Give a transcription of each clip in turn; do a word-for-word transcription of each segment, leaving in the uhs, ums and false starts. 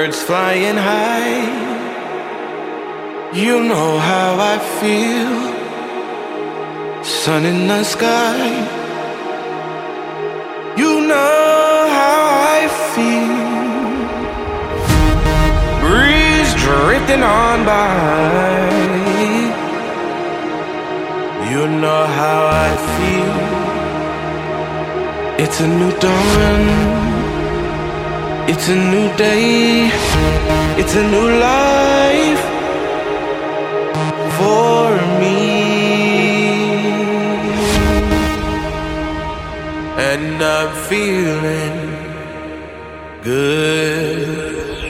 Birds flying high, you know how I feel. Sun in the sky, you know how I feel. Breeze drifting on by, you know how I feel. It's a new dawn, it's a new day, it's a new life for me. And I'm feeling good.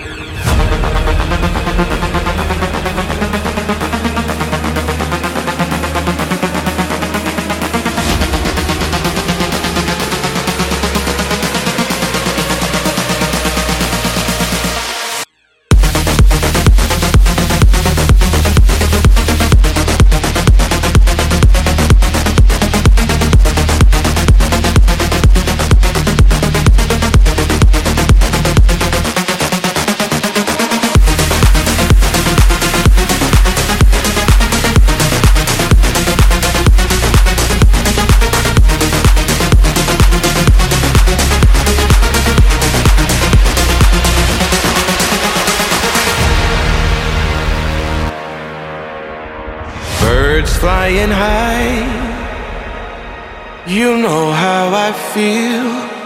Birds flying high, you know how I feel.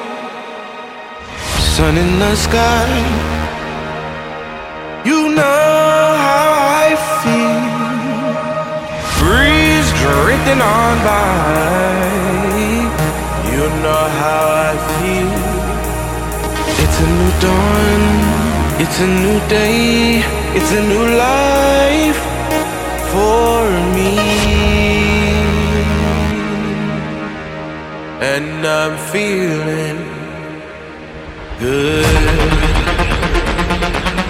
Sun in the sky, you know how I feel. Breeze drifting on by, you know how I feel. It's a new dawn, it's a new day, it's a new life for me. And I'm feeling good.